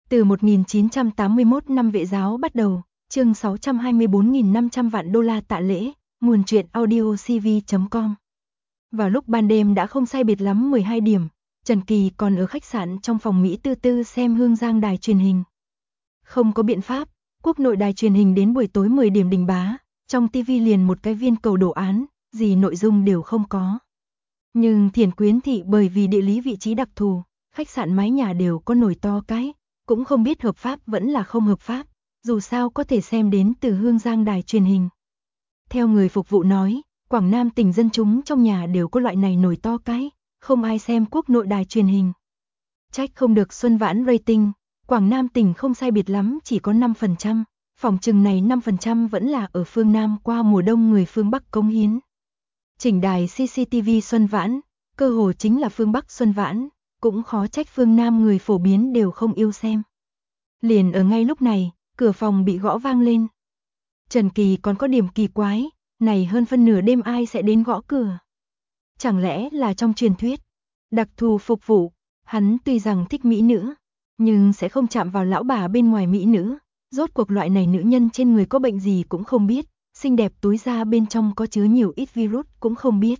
Từ 1981 năm Vệ giáo bắt đầu, chương 624.500 vạn đô la tạ lễ, nguồn truyện audio cv.com. Vào lúc ban đêm đã không sai biệt lắm 12 điểm, Trần Kỳ còn ở khách sạn trong phòng Mỹ tư tư xem Hương Giang đài truyền hình. Không có biện pháp, quốc nội đài truyền hình đến buổi tối 10 điểm đình bá, trong TV liền một cái viên cầu đồ án, gì nội dung đều không có. Nhưng Thiền Quyến thị bởi vì địa lý vị trí đặc thù, khách sạn mái nhà đều có nồi to cái, cũng không biết hợp pháp vẫn là không hợp pháp, dù sao có thể xem đến từ Hương Giang đài truyền hình. Theo người phục vụ nói, Quảng Nam tỉnh dân chúng trong nhà đều có loại này nồi to cái, không ai xem quốc nội đài truyền hình. Trách không được Xuân Vãn rating, Quảng Nam tỉnh không sai biệt lắm chỉ có 5%, phòng chừng này 5% vẫn là ở phương Nam qua mùa đông người phương Bắc cống hiến. Chỉnh đài CCTV Xuân Vãn, cơ hồ chính là phương Bắc Xuân Vãn, cũng khó trách phương Nam người phổ biến đều không yêu xem. Liền ở ngay lúc này, cửa phòng bị gõ vang lên. Trần Kỳ còn có điểm kỳ quái, này hơn phân nửa đêm ai sẽ đến gõ cửa? Chẳng lẽ là trong truyền thuyết, đặc thù phục vụ, hắn tuy rằng thích mỹ nữ, nhưng sẽ không chạm vào lão bà bên ngoài mỹ nữ, rốt cuộc loại này nữ nhân trên người có bệnh gì cũng không biết, xinh đẹp túi ra bên trong có chứa nhiều ít virus cũng không biết.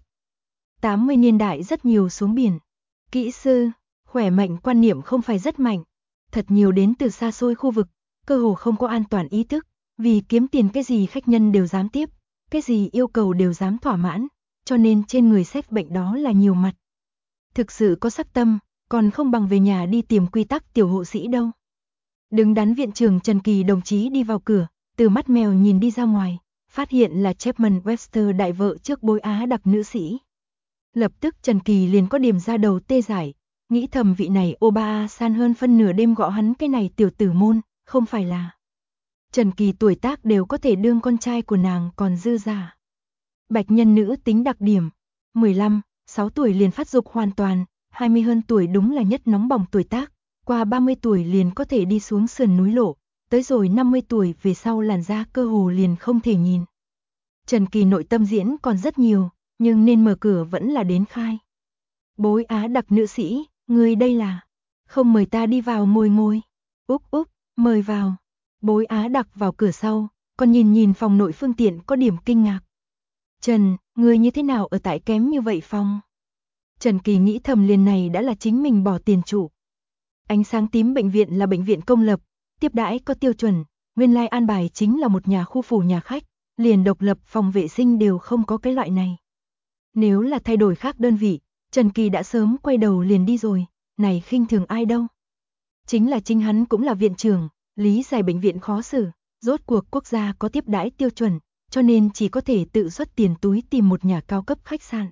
80 niên đại rất nhiều xuống biển, kỹ sư, khỏe mạnh quan niệm không phải rất mạnh, thật nhiều đến từ xa xôi khu vực, cơ hồ không có an toàn ý thức, vì kiếm tiền cái gì khách nhân đều dám tiếp, cái gì yêu cầu đều dám thỏa mãn, cho nên trên người xét bệnh đó là nhiều mặt. Thực sự có sắc tâm, còn không bằng về nhà đi tìm quy tắc tiểu hộ sĩ đâu. Đứng đắn viện trưởng Trần Kỳ đồng chí đi vào cửa, từ mắt mèo nhìn đi ra ngoài, phát hiện là Chapman Webster đại vợ trước bối Á đặc nữ sĩ. Lập tức Trần Kỳ liền có điểm ra đầu tê dại, nghĩ thầm vị này Oba san hơn phân nửa đêm gõ hắn cái này tiểu tử môn, không phải là. Trần Kỳ tuổi tác đều có thể đương con trai của nàng còn dư giả. Bạch nhân nữ tính đặc điểm, 15, 6 tuổi liền phát dục hoàn toàn, 20 hơn tuổi đúng là nhất nóng bỏng tuổi tác, qua 30 tuổi liền có thể đi xuống sườn núi lộ, tới rồi 50 tuổi về sau làn da cơ hồ liền không thể nhìn. Trần Kỳ nội tâm diễn còn rất nhiều, nhưng nên mở cửa vẫn là đến khai. Bối Á đặc nữ sĩ, người đây là, không mời ta đi vào ngồi. Úp, mời vào. Bối Á đặc vào cửa sau, còn nhìn phòng nội phương tiện có điểm kinh ngạc. Trần, người như thế nào ở tại kém như vậy phòng? Trần Kỳ nghĩ thầm liền này đã là chính mình bỏ tiền trụ. Ánh sáng tím bệnh viện là bệnh viện công lập, tiếp đãi có tiêu chuẩn, nguyên lai an bài chính là một nhà khu phủ nhà khách, liền độc lập phòng vệ sinh đều không có cái loại này. Nếu là thay đổi khác đơn vị, Trần Kỳ đã sớm quay đầu liền đi rồi, này khinh thường ai đâu. Chính là chính hắn cũng là viện trưởng, lý giải bệnh viện khó xử, rốt cuộc quốc gia có tiếp đãi tiêu chuẩn, cho nên chỉ có thể tự xuất tiền túi tìm một nhà cao cấp khách sạn.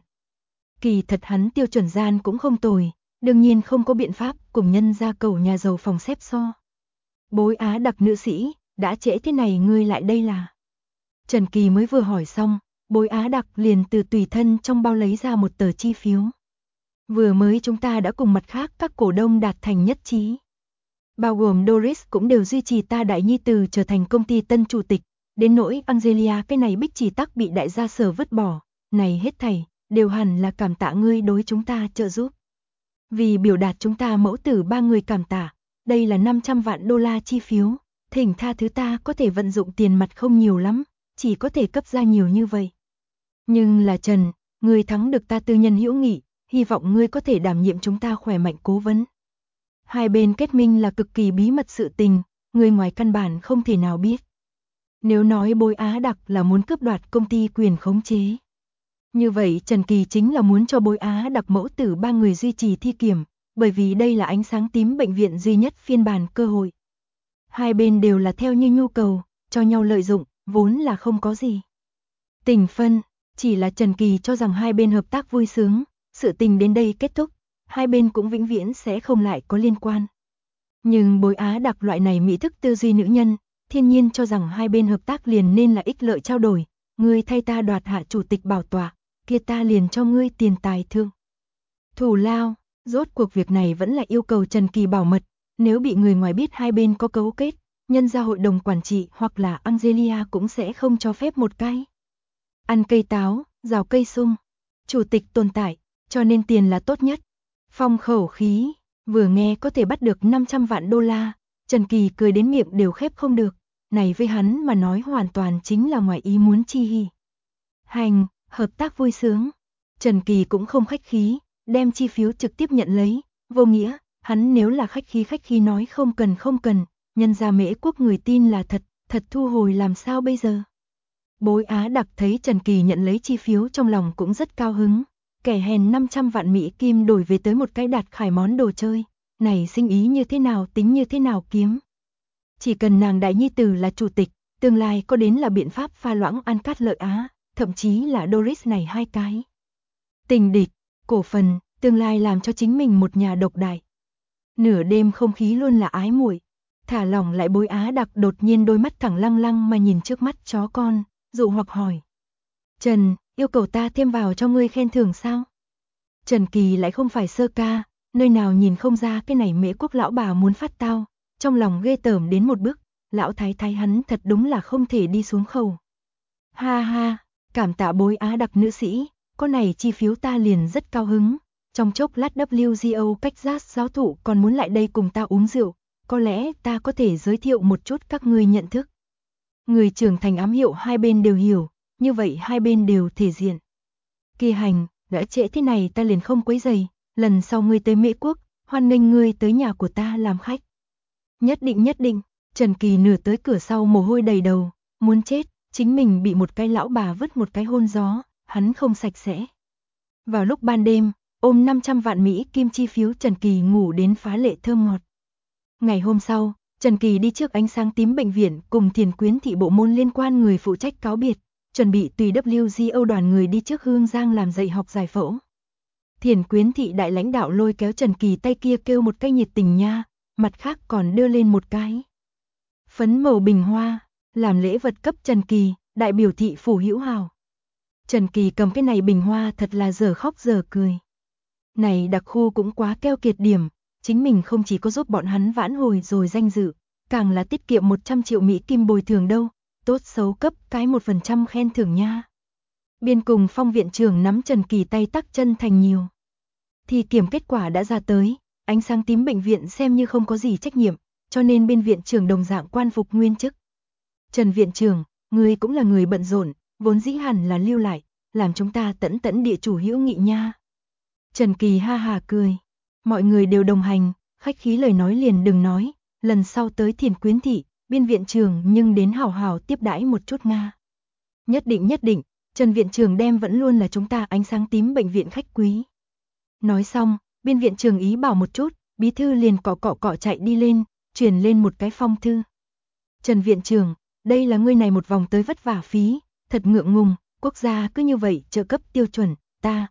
Kỳ thật hắn tiêu chuẩn gian cũng không tồi, đương nhiên không có biện pháp cùng nhân ra cầu nhà giàu phòng xếp so. Bối Á đặc nữ sĩ, đã trễ thế này ngươi lại đây là? Trần Kỳ mới vừa hỏi xong, bối Á đặc liền từ tùy thân trong bao lấy ra một tờ chi phiếu. Vừa mới chúng ta đã cùng mặt khác các cổ đông đạt thành nhất trí. Bao gồm Doris cũng đều duy trì ta đại nhi tử trở thành công ty tân chủ tịch, đến nỗi Angelia cái này bích chỉ tắc bị đại gia sở vứt bỏ, này hết thảy, đều hẳn là cảm tạ ngươi đối chúng ta trợ giúp. Vì biểu đạt chúng ta mẫu tử ba người cảm tạ, đây là 500 vạn đô la chi phiếu, thỉnh tha thứ ta có thể vận dụng tiền mặt không nhiều lắm, chỉ có thể cấp ra nhiều như vậy. Nhưng là Trần, ngươi thắng được ta tư nhân hữu nghị, hy vọng ngươi có thể đảm nhiệm chúng ta khỏe mạnh cố vấn. Hai bên kết minh là cực kỳ bí mật sự tình, người ngoài căn bản không thể nào biết. Nếu nói bối Á đặc là muốn cướp đoạt công ty quyền khống chế, như vậy Trần Kỳ chính là muốn cho bối Á đặc mẫu tử ba người duy trì thi kiểm, bởi vì đây là ánh sáng tím bệnh viện duy nhất phiên bản cơ hội. Hai bên đều là theo như nhu cầu, cho nhau lợi dụng, vốn là không có gì. Tình phân, chỉ là Trần Kỳ cho rằng hai bên hợp tác vui sướng, sự tình đến đây kết thúc, hai bên cũng vĩnh viễn sẽ không lại có liên quan. Nhưng bối Á đặc loại này mỹ thức tư duy nữ nhân, thiên nhiên cho rằng hai bên hợp tác liền nên là ích lợi trao đổi, ngươi thay ta đoạt hạ chủ tịch bảo tọa, kia ta liền cho ngươi tiền tài thương. Thù lao, rốt cuộc việc này vẫn là yêu cầu Trần Kỳ bảo mật, nếu bị người ngoài biết hai bên có cấu kết, nhân ra hội đồng quản trị hoặc là Angelia cũng sẽ không cho phép một cái. Ăn cây táo, rào cây sung, chủ tịch tồn tại, cho nên tiền là tốt nhất. Phong khẩu khí, vừa nghe có thể bắt được 500 vạn đô la, Trần Kỳ cười đến miệng đều khép không được, này với hắn mà nói hoàn toàn chính là ngoài ý muốn chi hỉ. Hành, hợp tác vui sướng. Trần Kỳ cũng không khách khí, đem chi phiếu trực tiếp nhận lấy, vô nghĩa, hắn nếu là khách khí nói không cần, nhân ra Mễ Quốc người tin là thật thu hồi làm sao bây giờ. Bối Á Đặc thấy Trần Kỳ nhận lấy chi phiếu trong lòng cũng rất cao hứng, kẻ hèn 500 vạn Mỹ Kim đổi về tới một cái Đạt Khải món đồ chơi, này sinh ý như thế nào tính như thế nào kiếm. Chỉ cần nàng đại nhi tử là chủ tịch, tương lai có đến là biện pháp pha loãng An Cát Lợi Á, thậm chí là Doris này hai cái. Tình địch, cổ phần, tương lai làm cho chính mình một nhà độc đại. Nửa đêm không khí luôn là ái muội, thả lỏng lại Bối Á Đặc đột nhiên đôi mắt thẳng lăng lăng mà nhìn trước mắt chó con, dụ hoặc hỏi. Trần, yêu cầu ta thêm vào cho ngươi khen thưởng sao? Trần Kỳ lại không phải sơ ca, nơi nào nhìn không ra cái này Mễ Quốc lão bà muốn phát tao, trong lòng ghê tởm đến một bước, lão thái thái hắn thật đúng là không thể đi xuống khẩu. Ha ha, cảm tạ Bối Á Đặc nữ sĩ, có này chi phiếu ta liền rất cao hứng, trong chốc lát WGO cách giác giáo thụ còn muốn lại đây cùng ta uống rượu, có lẽ ta có thể giới thiệu một chút các ngươi nhận thức. Người trưởng thành ám hiệu hai bên đều hiểu, như vậy hai bên đều thể diện. Kỳ hành, đã trễ thế này ta liền không quấy rầy, lần sau ngươi tới Mễ Quốc, hoan nghênh ngươi tới nhà của ta làm khách. Nhất định, Trần Kỳ nửa tới cửa sau mồ hôi đầy đầu, muốn chết, chính mình bị một cái lão bà vứt một cái hôn gió, hắn không sạch sẽ. Vào lúc ban đêm, ôm 500 vạn Mỹ Kim chi phiếu Trần Kỳ ngủ đến phá lệ thơm ngọt. Ngày hôm sau, Trần Kỳ đi trước ánh sáng tím bệnh viện cùng Thiền Quyến thị bộ môn liên quan người phụ trách cáo biệt, chuẩn bị tùy WGO đoàn người đi trước Hương Giang làm dạy học giải phẫu. Thiền Quyến thị đại lãnh đạo lôi kéo Trần Kỳ tay kia kêu một cái nhiệt tình nha, mặt khác còn đưa lên một cái phấn màu bình hoa, làm lễ vật cấp Trần Kỳ, đại biểu thị phủ hữu hào. Trần Kỳ cầm cái này bình hoa thật là giờ khóc giờ cười. Này đặc khu cũng quá keo kiệt điểm, chính mình không chỉ có giúp bọn hắn vãn hồi rồi danh dự, càng là tiết kiệm 100 triệu Mỹ Kim bồi thường đâu, tốt xấu cấp cái 1% khen thưởng nha. Biên cùng Phong viện trưởng nắm Trần Kỳ tay tắc chân thành nhiều. Thì kiểm kết quả đã ra tới, ánh sáng tím bệnh viện xem như không có gì trách nhiệm, cho nên bên viện trưởng đồng dạng quan phục nguyên chức. Trần viện trưởng, người cũng là người bận rộn, vốn dĩ hẳn là lưu lại, làm chúng ta tẫn địa chủ hữu nghị nha. Trần Kỳ ha hà cười, mọi người đều đồng hành, khách khí lời nói liền đừng nói, lần sau tới Thiền Quyến thị, biên viện trưởng nhưng đến hảo hảo tiếp đãi một chút nga. Nhất định, Trần viện trưởng đem vẫn luôn là chúng ta ánh sáng tím bệnh viện khách quý. Nói xong, biên viện trưởng ý bảo một chút, bí thư liền cọ chạy đi lên, truyền lên một cái phong thư. Trần viện trưởng, đây là ngươi này một vòng tới vất vả phí, thật ngượng ngùng, quốc gia cứ như vậy trợ cấp tiêu chuẩn, ta.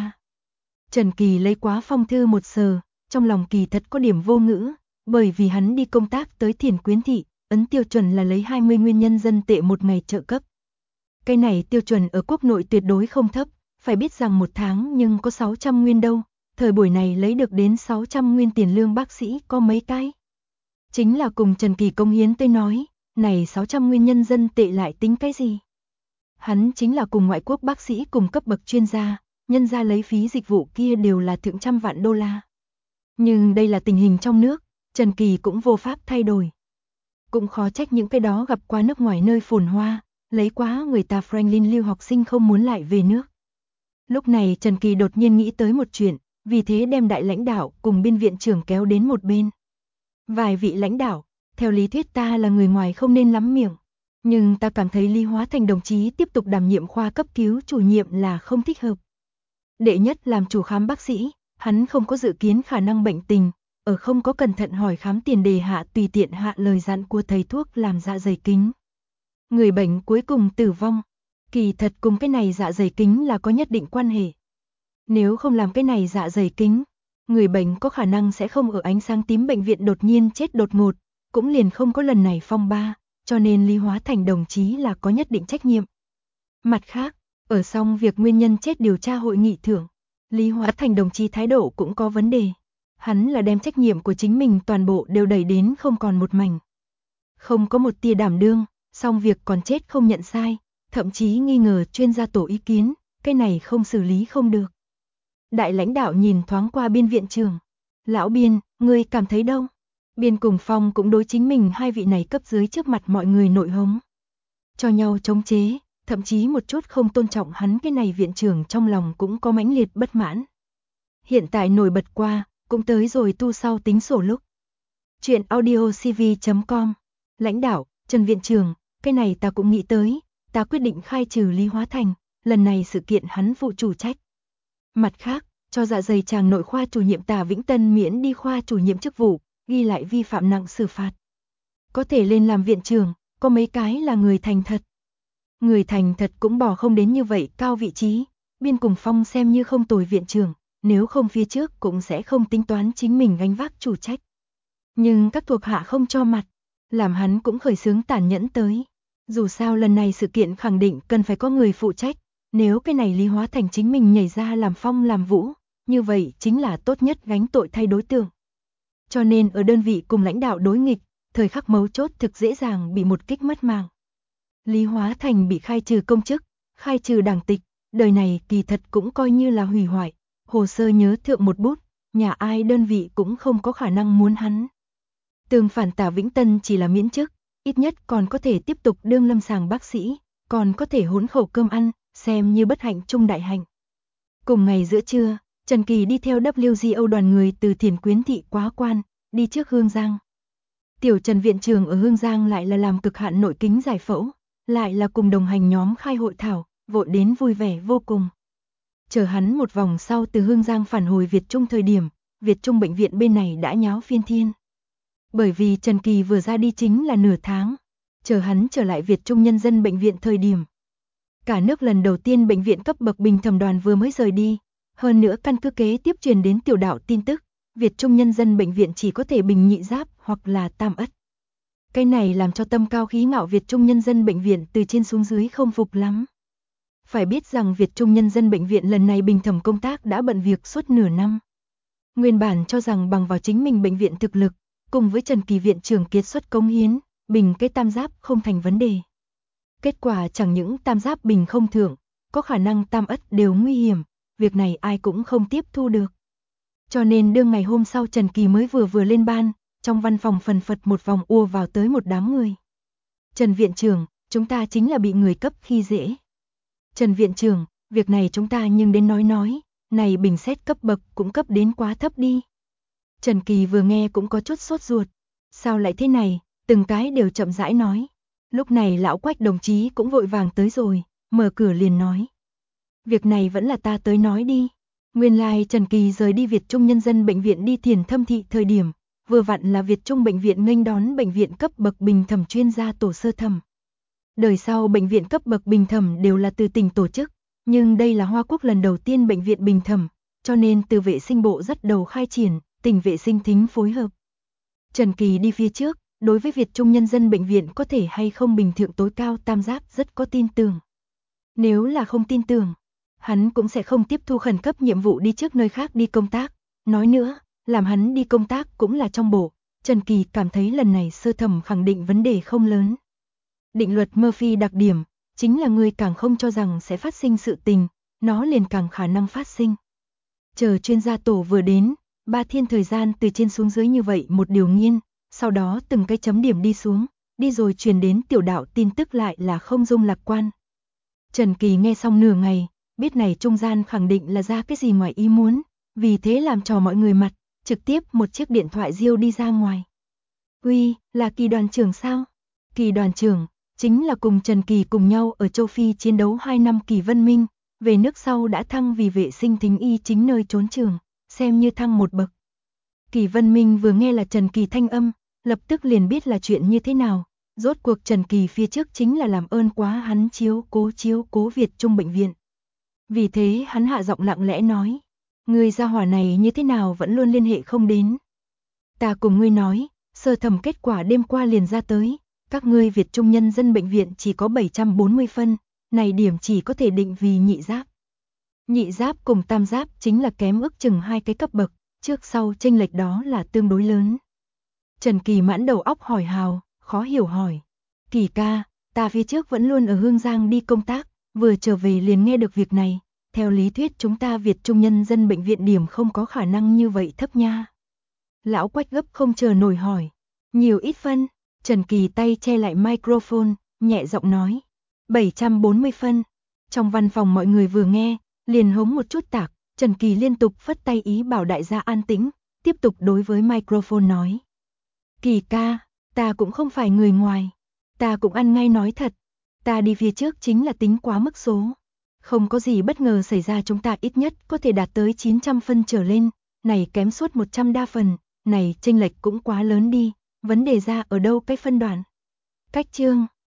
Trần Kỳ lấy quá phong thư một sờ, trong lòng kỳ thật có điểm vô ngữ, bởi vì hắn đi công tác tới Thiền Quyến thị, ấn tiêu chuẩn là lấy 20 nguyên nhân dân tệ một ngày trợ cấp. Cái này tiêu chuẩn ở quốc nội tuyệt đối không thấp, phải biết rằng một tháng nhưng có 600 nguyên đâu, thời buổi này lấy được đến 600 nguyên tiền lương bác sĩ có mấy cái. Chính là cùng Trần Kỳ công hiến tới nói, này 600 nguyên nhân dân tệ lại tính cái gì? Hắn chính là cùng ngoại quốc bác sĩ cùng cấp bậc chuyên gia, nhân ra lấy phí dịch vụ kia đều là thượng trăm vạn đô la. Nhưng đây là tình hình trong nước, Trần Kỳ cũng vô pháp thay đổi. Cũng khó trách những cái đó gặp qua nước ngoài nơi phồn hoa, lấy quá người ta Franklin lưu học sinh không muốn lại về nước. Lúc này Trần Kỳ đột nhiên nghĩ tới một chuyện, vì thế đem đại lãnh đạo cùng biên viện trưởng kéo đến một bên. Vài vị lãnh đạo, theo lý thuyết ta là người ngoài không nên lắm miệng, nhưng ta cảm thấy Lý Hóa Thành đồng chí tiếp tục đảm nhiệm khoa cấp cứu chủ nhiệm là không thích hợp. Đệ nhất làm chủ khám bác sĩ, hắn không có dự kiến khả năng bệnh tình, ở không có cẩn thận hỏi khám tiền đề hạ tùy tiện hạ lời dặn của thầy thuốc làm dạ dày kính. Người bệnh cuối cùng tử vong, kỳ thật cùng cái này dạ dày kính là có nhất định quan hệ. Nếu không làm cái này dạ dày kính, người bệnh có khả năng sẽ không ở ánh sáng tím bệnh viện đột nhiên chết đột ngột, cũng liền không có lần này phong ba, cho nên Lý Hóa Thành đồng chí là có nhất định trách nhiệm. Mặt khác, ở xong việc nguyên nhân chết điều tra hội nghị thưởng, Lý Hóa Thành đồng chí thái độ cũng có vấn đề. Hắn là đem trách nhiệm của chính mình toàn bộ đều đẩy đến không còn một mảnh. Không có một tia đảm đương, xong việc còn chết không nhận sai, thậm chí nghi ngờ chuyên gia tổ ý kiến, cái này không xử lý không được. Đại lãnh đạo nhìn thoáng qua biên viện trưởng. Lão biên, ngươi cảm thấy đâu? Biên cùng Phong cũng đối chính mình hai vị này cấp dưới trước mặt mọi người nội hống. Cho nhau chống chế, thậm chí một chút không tôn trọng hắn cái này viện trưởng trong lòng cũng có mãnh liệt bất mãn. Hiện tại nổi bật qua, cũng tới rồi tu sau tính sổ lúc. Chuyện audiocv.com. Lãnh đạo, Trần viện trưởng, cái này ta cũng nghĩ tới, ta quyết định khai trừ Lý Hóa Thành, lần này sự kiện hắn phụ chủ trách. Mặt khác, cho dạ dày tràng nội khoa chủ nhiệm Tả Vĩnh Tân miễn đi khoa chủ nhiệm chức vụ, ghi lại vi phạm nặng xử phạt. Có thể lên làm viện trưởng, có mấy cái là người thành thật. Người thành thật cũng bỏ không đến như vậy cao vị trí, Biên cùng Phong xem như không tồi viện trưởng, nếu không phía trước cũng sẽ không tính toán chính mình gánh vác chủ trách. Nhưng các thuộc hạ không cho mặt, làm hắn cũng khởi xướng tàn nhẫn tới. Dù sao lần này sự kiện khẳng định cần phải có người phụ trách, nếu cái này Lý Hóa Thành chính mình nhảy ra làm phong làm vũ, như vậy chính là tốt nhất gánh tội thay đối tượng. Cho nên ở đơn vị cùng lãnh đạo đối nghịch, thời khắc mấu chốt thực dễ dàng bị một kích mất mạng. Lý Hóa Thành bị khai trừ công chức, khai trừ đảng tịch, đời này kỳ thật cũng coi như là hủy hoại, hồ sơ nhớ thượng một bút, nhà ai đơn vị cũng không có khả năng muốn hắn. Tương phản Tả Vĩnh Tân chỉ là miễn chức, ít nhất còn có thể tiếp tục đương lâm sàng bác sĩ, còn có thể hỗn khẩu cơm ăn, xem như bất hạnh trung đại hạnh. Cùng ngày giữa trưa, Trần Kỳ đi theo WGO đoàn người từ Thiền Quyến thị quá quan, đi trước Hương Giang. Tiểu Trần viện trưởng ở Hương Giang lại là làm cực hạn nội kính giải phẫu, lại là cùng đồng hành nhóm khai hội thảo, vội đến vui vẻ vô cùng. Chờ hắn một vòng sau từ Hương Giang phản hồi Việt Trung thời điểm, Việt Trung bệnh viện bên này đã nháo phiên thiên. Bởi vì Trần Kỳ vừa ra đi chính là nửa tháng, chờ hắn trở lại Việt Trung Nhân dân bệnh viện thời điểm. Cả nước lần đầu tiên bệnh viện cấp bậc bình thẩm đoàn vừa mới rời đi, hơn nữa căn cứ kế tiếp truyền đến tiểu đạo tin tức, Việt Trung Nhân dân bệnh viện chỉ có thể bình nhị giáp hoặc là tam ất. Cái này làm cho tâm cao khí ngạo Việt Trung Nhân dân bệnh viện từ trên xuống dưới không phục lắm. Phải biết rằng Việt Trung Nhân dân bệnh viện lần này bình thẩm công tác đã bận việc suốt nửa năm. Nguyên bản cho rằng bằng vào chính mình bệnh viện thực lực, cùng với Trần Kỳ viện trưởng kiệt xuất cống hiến, bình cái tam giáp không thành vấn đề. Kết quả chẳng những tam giáp bình không thượng, có khả năng tam ất đều nguy hiểm, việc này ai cũng không tiếp thu được. Cho nên đương ngày hôm sau Trần Kỳ mới vừa lên ban, trong văn phòng phần phật một vòng ùa vào tới một đám người. Trần viện trưởng, chúng ta chính là bị người cấp khi dễ. Trần viện trưởng, việc này chúng ta nhưng đến nói, này bình xét cấp bậc cũng cấp đến quá thấp đi. Trần Kỳ vừa nghe cũng có chút sốt ruột. Sao lại thế này, từng cái đều chậm rãi nói. Lúc này lão Quách đồng chí cũng vội vàng tới rồi, mở cửa liền nói. Việc này vẫn là ta tới nói đi. Nguyên lai Trần Kỳ rời đi Việt Trung Nhân dân bệnh viện đi Thiền Thâm thị thời điểm, vừa vặn là Việt Trung bệnh viện nghênh đón bệnh viện cấp bậc bình thẩm chuyên gia tổ sơ thẩm. Đời sau bệnh viện cấp bậc bình thẩm đều là từ tỉnh tổ chức, nhưng đây là Hoa Quốc lần đầu tiên bệnh viện bình thẩm, cho nên từ vệ sinh bộ rất đầu khai triển, tỉnh vệ sinh thính phối hợp. Trần Kỳ đi phía trước, đối với Việt Trung Nhân dân bệnh viện có thể hay không bình thượng tối cao tam giáp rất có tin tưởng. Nếu là không tin tưởng, hắn cũng sẽ không tiếp thu khẩn cấp nhiệm vụ đi trước nơi khác đi công tác. Nói nữa, làm hắn đi công tác cũng là trong bộ. Trần Kỳ cảm thấy lần này sơ thẩm khẳng định vấn đề không lớn. Định luật Murphy đặc điểm, chính là người càng không cho rằng sẽ phát sinh sự tình, nó liền càng khả năng phát sinh. Chờ chuyên gia tổ vừa đến, 3 thiên thời gian từ trên xuống dưới như vậy một điều nghiên, sau đó từng cái chấm điểm đi xuống, đi rồi truyền đến tiểu đạo tin tức lại là không dung lạc quan. Trần Kỳ nghe xong nửa ngày, biết này trung gian khẳng định là ra cái gì ngoài ý muốn, vì thế làm trò mọi người mặt, trực tiếp một chiếc điện thoại diêu đi ra ngoài. Uy, là Kỳ đoàn trưởng sao? Kỳ đoàn trưởng, chính là cùng Trần Kỳ cùng nhau ở châu Phi chiến đấu 2 năm Kỳ Vân Minh, về nước sau đã thăng vì vệ sinh thính y chính nơi trốn trường, xem như thăng một bậc. Kỳ Vân Minh vừa nghe là Trần Kỳ thanh âm, lập tức liền biết là chuyện như thế nào. Rốt cuộc Trần Kỳ phía trước chính là làm ơn quá hắn chiếu cố Việt Trung bệnh viện. Vì thế hắn hạ giọng lặng lẽ nói, người gia hỏa này như thế nào vẫn luôn liên hệ không đến. Ta cùng ngươi nói, sơ thẩm kết quả đêm qua liền ra tới, các ngươi Việt Trung Nhân dân bệnh viện chỉ có 740 phân, này điểm chỉ có thể định vì nhị giáp. Nhị giáp cùng tam giáp chính là kém ước chừng 2 cái cấp bậc, trước sau chênh lệch đó là tương đối lớn. Trần Kỳ mãn đầu óc hỏi hào, khó hiểu hỏi. Kỳ ca, ta phía trước vẫn luôn ở Hương Giang đi công tác, vừa trở về liền nghe được việc này. Theo lý thuyết chúng ta Việt Trung Nhân dân bệnh viện điểm không có khả năng như vậy thấp nha. Lão Quách gấp không chờ nổi hỏi. Nhiều ít phân? Trần Kỳ tay che lại microphone, nhẹ giọng nói. 740 phân. Trong văn phòng mọi người vừa nghe, liền hống một chút tạc. Trần Kỳ liên tục phất tay ý bảo đại gia an tĩnh, tiếp tục đối với microphone nói. Kỳ ca, ta cũng không phải người ngoài. Ta cũng ăn ngay nói thật. Ta đi phía trước chính là tính quá mức số. Không có gì bất ngờ xảy ra chúng ta ít nhất có thể đạt tới 900 phân trở lên. Này kém suốt 100 đa phần. Này chênh lệch cũng quá lớn đi. Vấn đề ra ở đâu cái phân đoạn? Cách chương